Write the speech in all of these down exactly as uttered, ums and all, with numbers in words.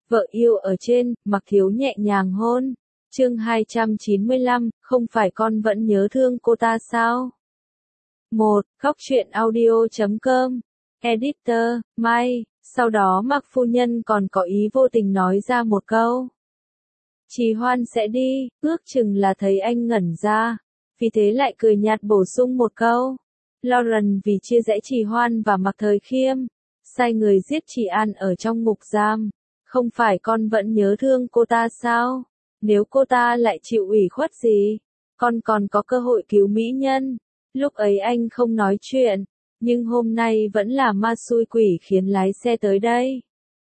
Vợ yêu ở trên, Mặc Thiếu nhẹ nhàng hôn. Chương hai trăm chín mươi lăm, không phải con vẫn nhớ thương cô ta sao? một. Khóc chuyện audio chấm com. Editor, Mai. Sau đó Mạc phu nhân còn có ý vô tình nói ra một câu. Trì Hoan sẽ đi, ước chừng là thấy anh ngẩn ra. Vì thế lại cười nhạt bổ sung một câu. Lauren vì chia rẽ Trì Hoan và Mạc Thời Khiêm, sai người giết Trì An ở trong ngục giam. Không phải con vẫn nhớ thương cô ta sao? Nếu cô ta lại chịu ủy khuất gì, con còn có cơ hội cứu mỹ nhân. Lúc ấy anh không nói chuyện, nhưng hôm nay vẫn là ma xui quỷ khiến lái xe tới đây.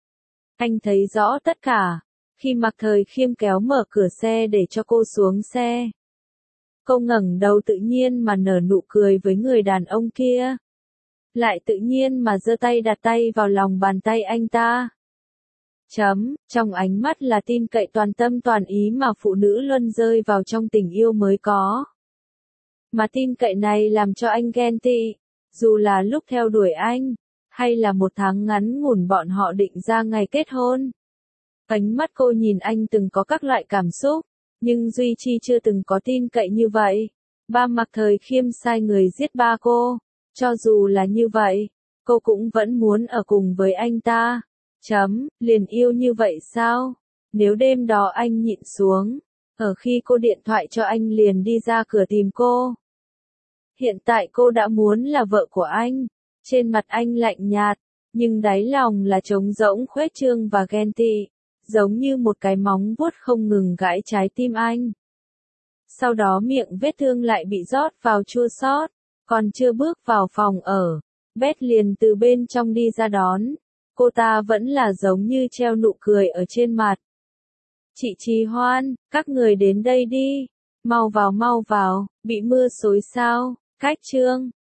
Anh thấy rõ tất cả, khi Mạc Thời Khiêm kéo mở cửa xe để cho cô xuống xe. Cô ngẩng đầu tự nhiên mà nở nụ cười với người đàn ông kia. Lại tự nhiên mà giơ tay đặt tay vào lòng bàn tay anh ta. Chấm, trong ánh mắt là tin cậy toàn tâm toàn ý mà phụ nữ luôn rơi vào trong tình yêu mới có. Mà tin cậy này làm cho anh ghen tị, dù là lúc theo đuổi anh, hay là một tháng ngắn ngủn bọn họ định ra ngày kết hôn. Ánh mắt cô nhìn anh từng có các loại cảm xúc, nhưng Duy Chi chưa từng có tin cậy như vậy. Ba Mạc Thời Khiêm sai người giết ba cô, cho dù là như vậy, cô cũng vẫn muốn ở cùng với anh ta. Chấm, liền yêu như vậy sao? Nếu đêm đó anh nhịn xuống, ở khi cô điện thoại cho anh liền đi ra cửa tìm cô. Hiện tại cô đã muốn là vợ của anh. Trên mặt anh lạnh nhạt, nhưng đáy lòng là trống rỗng khuếch trương và ghen tị, giống như một cái móng vuốt không ngừng gãi trái tim anh. Sau đó miệng vết thương lại bị rót vào chua xót, còn chưa bước vào phòng ở, Beth liền từ bên trong đi ra đón. Cô ta vẫn là giống như treo nụ cười ở trên mặt. Chị Trì Hoan, các người đến đây đi. Mau vào mau vào, bị mưa xối sao? Cách chương.